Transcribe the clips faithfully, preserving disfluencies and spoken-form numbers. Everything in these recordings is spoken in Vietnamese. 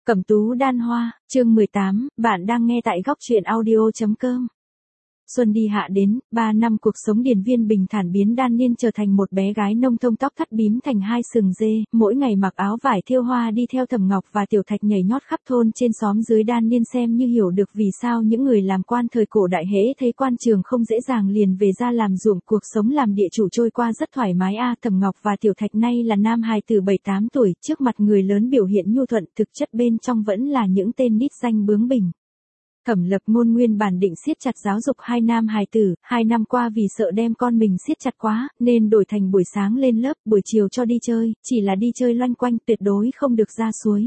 Cẩm tú đan hoa, chương mười tám, bạn đang nghe tại góc truyện audio.com. Xuân đi hạ đến, ba năm cuộc sống điền viên bình thản biến Đan Niên trở thành một bé gái nông thôn tóc thắt bím thành hai sừng dê, mỗi ngày mặc áo vải thêu hoa đi theo Thẩm Ngọc và Tiểu Thạch nhảy nhót khắp thôn trên xóm dưới. Đan Niên xem như hiểu được vì sao những người làm quan thời cổ đại hễ thấy quan trường không dễ dàng liền về ra làm ruộng, cuộc sống làm địa chủ trôi qua rất thoải mái a. À, Thẩm Ngọc và Tiểu Thạch nay là nam hài từ bảy tám tuổi, trước mặt người lớn biểu hiện nhu thuận, thực chất bên trong vẫn là những tên nít danh bướng bỉnh. Thẩm Lập Ngôn nguyên bản định siết chặt giáo dục hai nam hài tử, hai năm qua vì sợ đem con mình siết chặt quá, nên đổi thành buổi sáng lên lớp, buổi chiều cho đi chơi, chỉ là đi chơi loanh quanh, tuyệt đối không được ra suối.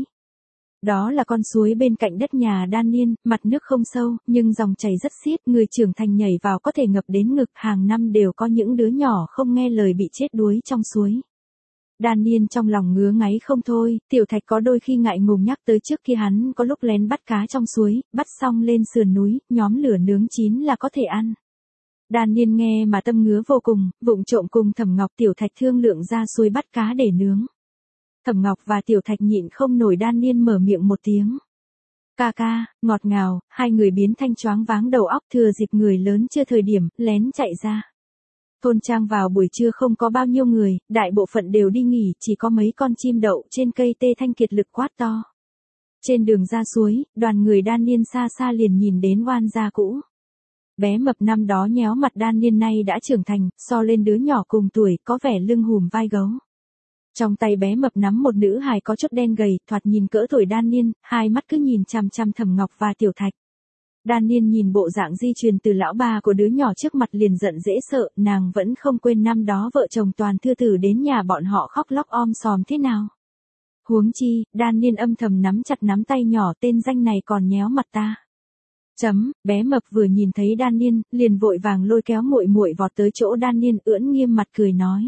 Đó là con suối bên cạnh đất nhà Đan Niên, mặt nước không sâu, nhưng dòng chảy rất xiết, người trưởng thành nhảy vào có thể ngập đến ngực, hàng năm đều có những đứa nhỏ không nghe lời bị chết đuối trong suối. Đan Niên trong lòng ngứa ngáy không thôi, Tiểu Thạch có đôi khi ngại ngùng nhắc tới trước khi hắn có lúc lén bắt cá trong suối, bắt xong lên sườn núi, nhóm lửa nướng chín là có thể ăn. Đan Niên nghe mà tâm ngứa vô cùng, vụng trộm cùng Thẩm Ngọc Tiểu Thạch thương lượng ra suối bắt cá để nướng. Thẩm Ngọc và Tiểu Thạch nhịn không nổi, Đan Niên mở miệng một tiếng. Ca ca, ngọt ngào, hai người biến thanh choáng váng đầu óc, thừa dịp người lớn chưa thời điểm, lén chạy ra. Thôn trang vào buổi trưa không có bao nhiêu người, đại bộ phận đều đi nghỉ, chỉ có mấy con chim đậu trên cây tê thanh kiệt lực quát to. Trên đường ra suối, đoàn người Đan Niên xa xa liền nhìn đến oan gia cũ. Bé mập năm đó nhéo mặt Đan Niên nay đã trưởng thành, so lên đứa nhỏ cùng tuổi, có vẻ lưng hùm vai gấu. Trong tay bé mập nắm một nữ hài có chút đen gầy, thoạt nhìn cỡ tuổi Đan Niên, hai mắt cứ nhìn chằm chằm Thẩm Ngọc và Tiểu Thạch. Đan Niên nhìn bộ dạng di truyền từ lão bà của đứa nhỏ trước mặt liền giận dễ sợ, nàng vẫn không quên năm đó vợ chồng toàn thư tử đến nhà bọn họ khóc lóc om sòm thế nào. Huống chi, Đan Niên âm thầm nắm chặt nắm tay nhỏ, tên danh này còn nhéo mặt ta. Chấm, bé mập vừa nhìn thấy Đan Niên, liền vội vàng lôi kéo muội muội vọt tới chỗ Đan Niên, ưỡn nghiêm mặt cười nói.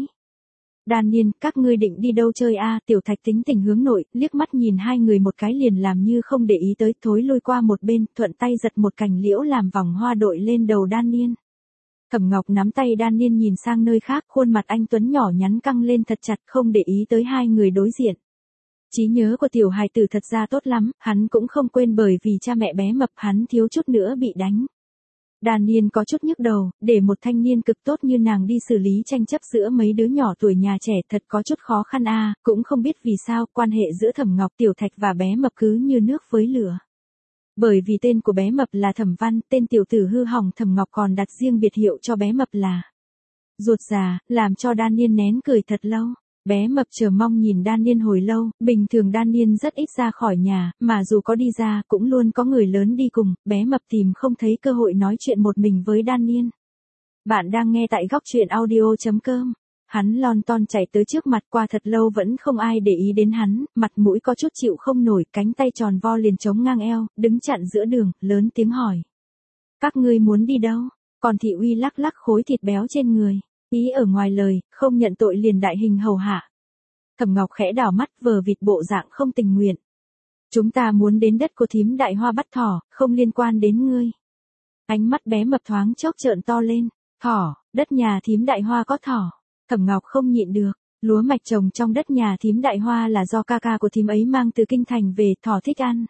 Đan Niên, các ngươi định đi đâu chơi a? À? Tiểu Thạch tính tình hướng nội, liếc mắt nhìn hai người một cái liền làm như không để ý tới, thối lui qua một bên, thuận tay giật một cành liễu làm vòng hoa đội lên đầu Đan Niên. Thẩm Ngọc nắm tay Đan Niên nhìn sang nơi khác, khuôn mặt anh tuấn nhỏ nhắn căng lên thật chặt, không để ý tới hai người đối diện. Trí nhớ của tiểu hài tử thật ra tốt lắm, hắn cũng không quên bởi vì cha mẹ bé mập hắn thiếu chút nữa bị đánh. Đan Niên có chút nhức đầu, để một thanh niên cực tốt như nàng đi xử lý tranh chấp giữa mấy đứa nhỏ tuổi nhà trẻ thật có chút khó khăn a. À, cũng không biết vì sao quan hệ giữa Thẩm Ngọc Tiểu Thạch và bé mập cứ như nước với lửa. Bởi vì tên của bé mập là Thẩm Văn, tên tiểu tử hư hỏng Thẩm Ngọc còn đặt riêng biệt hiệu cho bé mập là Ruột Già, làm cho Đan Niên nén cười thật lâu. Bé mập chờ mong nhìn Đan Niên hồi lâu, bình thường Đan Niên rất ít ra khỏi nhà, mà dù có đi ra cũng luôn có người lớn đi cùng, bé mập tìm không thấy cơ hội nói chuyện một mình với Đan Niên. Bạn đang nghe tại góc truyện audio.com. Hắn lon ton chạy tới trước mặt, qua thật lâu vẫn không ai để ý đến hắn, mặt mũi có chút chịu không nổi, cánh tay tròn vo liền chống ngang eo, đứng chặn giữa đường, lớn tiếng hỏi. Các ngươi muốn đi đâu? Còn Thị Uy lắc lắc khối thịt béo trên người. Ý ở ngoài lời, không nhận tội liền đại hình hầu hạ. Thẩm Ngọc khẽ đảo mắt, vờ vịt bộ dạng không tình nguyện. Chúng ta muốn đến đất của thím Đại Hoa bắt thỏ, không liên quan đến ngươi. Ánh mắt bé mập thoáng chốc trợn to lên. Thỏ, đất nhà thím Đại Hoa có thỏ. Thẩm Ngọc không nhịn được, lúa mạch trồng trong đất nhà thím Đại Hoa là do ca ca của thím ấy mang từ kinh thành về, thỏ thích ăn.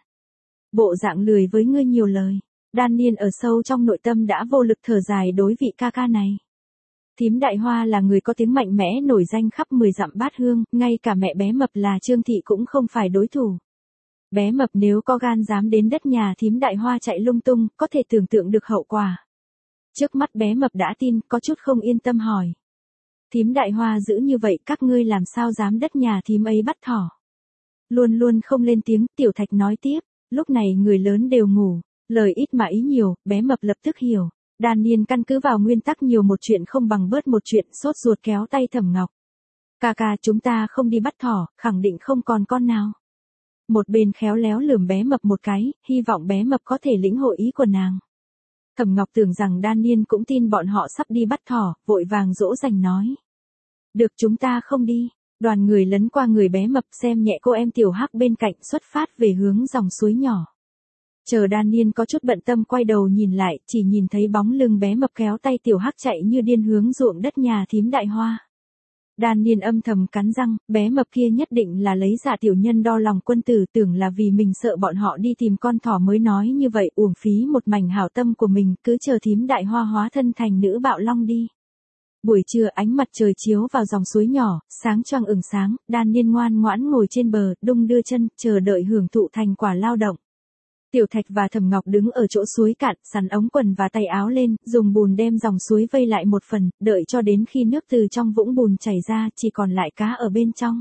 Bộ dạng lười với ngươi nhiều lời. Đan Niên ở sâu trong nội tâm đã vô lực thở dài đối vị ca ca này. Thím Đại Hoa là người có tiếng mạnh mẽ nổi danh khắp mười dặm bát hương, ngay cả mẹ bé mập là Trương Thị cũng không phải đối thủ. Bé mập nếu có gan dám đến đất nhà thím Đại Hoa chạy lung tung, có thể tưởng tượng được hậu quả. Trước mắt bé mập đã tin, có chút không yên tâm hỏi. Thím Đại Hoa giữ như vậy, các ngươi làm sao dám đất nhà thím ấy bắt thỏ? Luôn luôn không lên tiếng, Tiểu Thạch nói tiếp, lúc này người lớn đều ngủ, lời ít mà ý nhiều, bé mập lập tức hiểu. Đan Niên căn cứ vào nguyên tắc nhiều một chuyện không bằng bớt một chuyện, sốt ruột kéo tay Thẩm Ngọc. Ca ca, chúng ta không đi bắt thỏ, khẳng định không còn con nào. Một bên khéo léo lườm bé mập một cái, hy vọng bé mập có thể lĩnh hội ý của nàng. Thẩm Ngọc tưởng rằng Đan Niên cũng tin bọn họ sắp đi bắt thỏ, vội vàng dỗ dành nói. Được, chúng ta không đi. Đoàn người lấn qua người bé mập, xem nhẹ cô em tiểu hắc bên cạnh, xuất phát về hướng dòng suối nhỏ. Chờ Đan Niên có chút bận tâm quay đầu nhìn lại, chỉ nhìn thấy bóng lưng bé mập kéo tay tiểu hắc chạy như điên hướng ruộng đất nhà thím Đại Hoa. Đan Niên âm thầm cắn răng, bé mập kia nhất định là lấy Dạ tiểu nhân đo lòng quân tử, tưởng là vì mình sợ bọn họ đi tìm con thỏ mới nói như vậy, uổng phí một mảnh hảo tâm của mình, cứ chờ thím đại hoa hóa thân thành nữ bạo long đi. Buổi trưa ánh mặt trời chiếu vào dòng suối nhỏ, sáng choang ửng sáng, Đan Niên ngoan ngoãn ngồi trên bờ, đung đưa chân, chờ đợi hưởng thụ thành quả lao động. Tiểu Thạch và Thẩm Ngọc đứng ở chỗ suối cạn, sắn ống quần và tay áo lên, dùng bùn đem dòng suối vây lại một phần, đợi cho đến khi nước từ trong vũng bùn chảy ra, chỉ còn lại cá ở bên trong.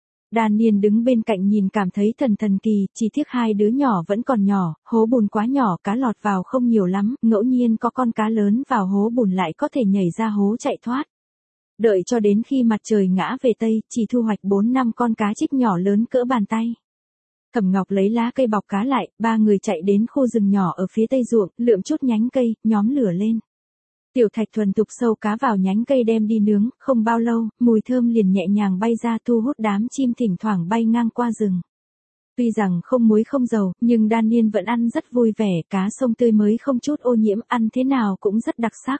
Đan Niên đứng bên cạnh nhìn cảm thấy thần thần kỳ, chỉ tiếc hai đứa nhỏ vẫn còn nhỏ, hố bùn quá nhỏ, cá lọt vào không nhiều lắm, ngẫu nhiên có con cá lớn vào hố bùn lại có thể nhảy ra hố chạy thoát. Đợi cho đến khi mặt trời ngã về Tây, chỉ thu hoạch bốn năm con cá trích nhỏ lớn cỡ bàn tay. Thẩm Ngọc lấy lá cây bọc cá lại, ba người chạy đến khu rừng nhỏ ở phía tây ruộng, lượm chút nhánh cây, nhóm lửa lên. Tiểu Thạch thuần thục sâu cá vào nhánh cây đem đi nướng, không bao lâu, mùi thơm liền nhẹ nhàng bay ra thu hút đám chim thỉnh thoảng bay ngang qua rừng. Tuy rằng không muối không dầu, nhưng Đan Niên vẫn ăn rất vui vẻ, cá sông tươi mới không chút ô nhiễm, ăn thế nào cũng rất đặc sắc.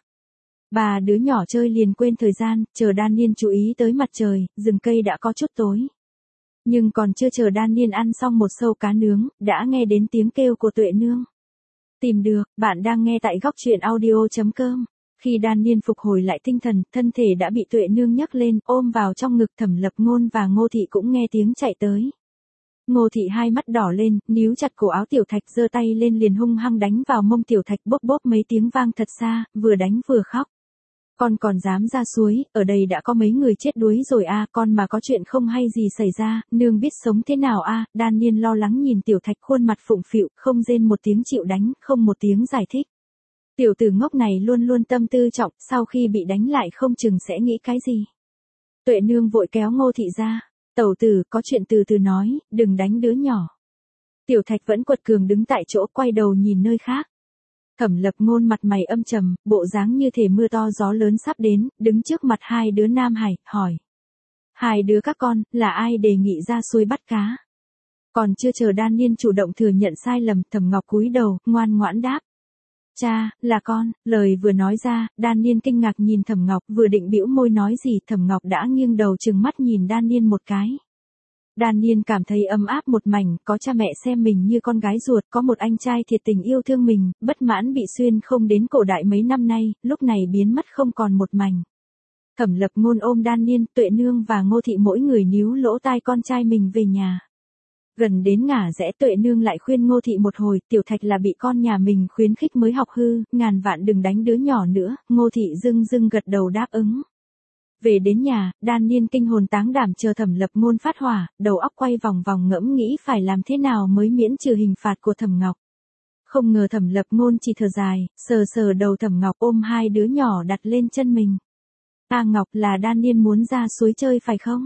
Ba đứa nhỏ chơi liền quên thời gian, chờ Đan Niên chú ý tới mặt trời, rừng cây đã có chút tối. Nhưng còn chưa chờ Đan Niên ăn xong một sâu cá nướng, đã nghe đến tiếng kêu của Tuệ Nương. Tìm được, bạn đang nghe tại góc truyện audio chấm com. Khi Đan Niên phục hồi lại tinh thần, thân thể đã bị Tuệ Nương nhấc lên, ôm vào trong ngực. Thẩm Lập Ngôn và Ngô Thị cũng nghe tiếng chạy tới. Ngô Thị hai mắt đỏ lên, níu chặt cổ áo Tiểu Thạch, giơ tay lên liền hung hăng đánh vào mông Tiểu Thạch, bốp bốp mấy tiếng vang thật xa, vừa đánh vừa khóc. Con còn dám ra suối, ở đây đã có mấy người chết đuối rồi a, à, con mà có chuyện không hay gì xảy ra, nương biết sống thế nào a. À? Đan Niên lo lắng nhìn Tiểu Thạch khuôn mặt phụng phịu, không rên một tiếng chịu đánh, không một tiếng giải thích. Tiểu tử ngốc này luôn luôn tâm tư trọng, sau khi bị đánh lại không chừng sẽ nghĩ cái gì. Tuệ Nương vội kéo Ngô Thị ra, tẩu tử, có chuyện từ từ nói, đừng đánh đứa nhỏ. Tiểu Thạch vẫn quật cường đứng tại chỗ, quay đầu nhìn nơi khác. Thẩm Lập Ngôn mặt mày âm trầm, bộ dáng như thể mưa to gió lớn sắp đến, đứng trước mặt hai đứa Nam Hải, hỏi. Hai đứa các con, là ai đề nghị ra xuôi bắt cá? Còn chưa chờ Đan Niên chủ động thừa nhận sai lầm, Thẩm Ngọc cúi đầu, ngoan ngoãn đáp. Cha, là con. Lời vừa nói ra, Đan Niên kinh ngạc nhìn Thẩm Ngọc, vừa định bĩu môi nói gì, Thẩm Ngọc đã nghiêng đầu trừng mắt nhìn Đan Niên một cái. Đan Niên cảm thấy ấm áp một mảnh, có cha mẹ xem mình như con gái ruột, có một anh trai thiệt tình yêu thương mình, bất mãn bị xuyên không đến cổ đại mấy năm nay, lúc này biến mất không còn một mảnh. Thẩm Lập Ngôn ôm Đan Niên, Tuệ Nương và Ngô Thị mỗi người níu lỗ tai con trai mình về nhà. Gần đến ngả rẽ, Tuệ Nương lại khuyên Ngô Thị một hồi, Tiểu Thạch là bị con nhà mình khuyến khích mới học hư, ngàn vạn đừng đánh đứa nhỏ nữa. Ngô Thị dưng dưng gật đầu đáp ứng. Về đến nhà, Đan Niên kinh hồn táng đảm chờ Thẩm Lập Ngôn phát hỏa, đầu óc quay vòng vòng ngẫm nghĩ phải làm thế nào mới miễn trừ hình phạt của Thẩm Ngọc. Không ngờ Thẩm Lập Ngôn chỉ thở dài, sờ sờ đầu Thẩm Ngọc, ôm hai đứa nhỏ đặt lên chân mình. A Ngọc, là Đan Niên muốn ra suối chơi phải không?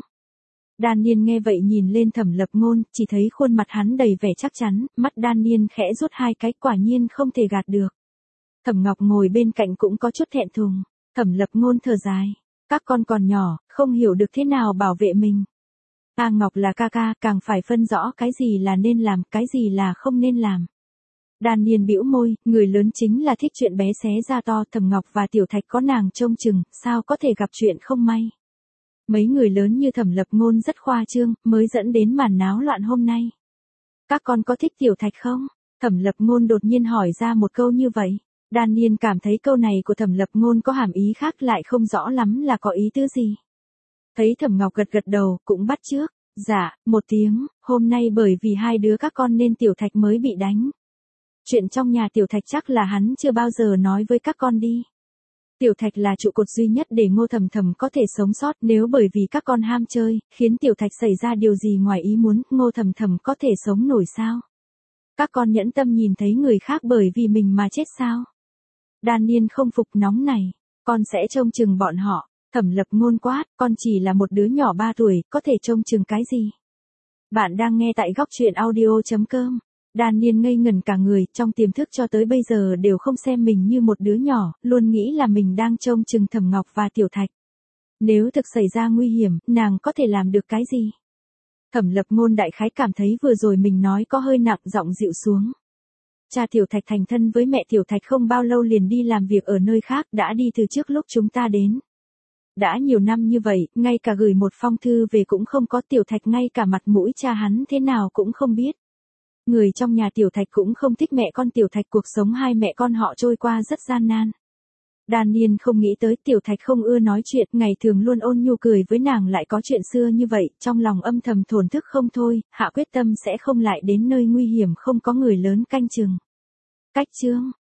Đan Niên nghe vậy nhìn lên Thẩm Lập Ngôn, chỉ thấy khuôn mặt hắn đầy vẻ chắc chắn, mắt Đan Niên khẽ rút hai cái, quả nhiên không thể gạt được. Thẩm Ngọc ngồi bên cạnh cũng có chút thẹn thùng. Thẩm Lập Ngôn thở dài. Các con còn nhỏ, không hiểu được thế nào bảo vệ mình. A Ngọc là ca ca, càng phải phân rõ cái gì là nên làm, cái gì là không nên làm. Đan Niên bĩu môi, người lớn chính là thích chuyện bé xé ra to, Thẩm Ngọc và Tiểu Thạch có nàng trông chừng, sao có thể gặp chuyện không may. Mấy người lớn như Thẩm Lập Ngôn rất khoa trương, mới dẫn đến màn náo loạn hôm nay. Các con có thích Tiểu Thạch không? Thẩm Lập Ngôn đột nhiên hỏi ra một câu như vậy. Đan Niên cảm thấy câu này của Thẩm Lập Ngôn có hàm ý khác, lại không rõ lắm là có ý tứ gì. Thấy Thẩm Ngọc gật gật đầu, cũng bắt chước. Dạ, một tiếng, hôm nay bởi vì hai đứa các con nên Tiểu Thạch mới bị đánh. Chuyện trong nhà Tiểu Thạch chắc là hắn chưa bao giờ nói với các con đi. Tiểu Thạch là trụ cột duy nhất để Ngô Thầm Thầm có thể sống sót, nếu bởi vì các con ham chơi, khiến Tiểu Thạch xảy ra điều gì ngoài ý muốn, Ngô Thầm Thầm có thể sống nổi sao? Các con nhẫn tâm nhìn thấy người khác bởi vì mình mà chết sao? Đan Niên không phục, nóng này, con sẽ trông chừng bọn họ. Thẩm Lập Ngôn quát, con chỉ là một đứa nhỏ ba tuổi, có thể trông chừng cái gì? Bạn đang nghe tại góc truyện audio chấm com. Đan Niên ngây ngẩn cả người, trong tiềm thức cho tới bây giờ đều không xem mình như một đứa nhỏ, luôn nghĩ là mình đang trông chừng Thẩm Ngọc và Tiểu Thạch. Nếu thực xảy ra nguy hiểm, nàng có thể làm được cái gì? Thẩm Lập Ngôn đại khái cảm thấy vừa rồi mình nói có hơi nặng, giọng dịu xuống. Cha Tiểu Thạch thành thân với mẹ Tiểu Thạch không bao lâu liền đi làm việc ở nơi khác, đã đi từ trước lúc chúng ta đến. Đã nhiều năm như vậy, ngay cả gửi một phong thư về cũng không có. Tiểu Thạch ngay cả mặt mũi cha hắn thế nào cũng không biết. Người trong nhà Tiểu Thạch cũng không thích mẹ con Tiểu Thạch, cuộc sống hai mẹ con họ trôi qua rất gian nan. Đan Niên không nghĩ tới Tiểu Thạch không ưa nói chuyện, ngày thường luôn ôn nhu cười với nàng lại có chuyện xưa như vậy, trong lòng âm thầm thổn thức không thôi, hạ quyết tâm sẽ không lại đến nơi nguy hiểm không có người lớn canh chừng. Cách chương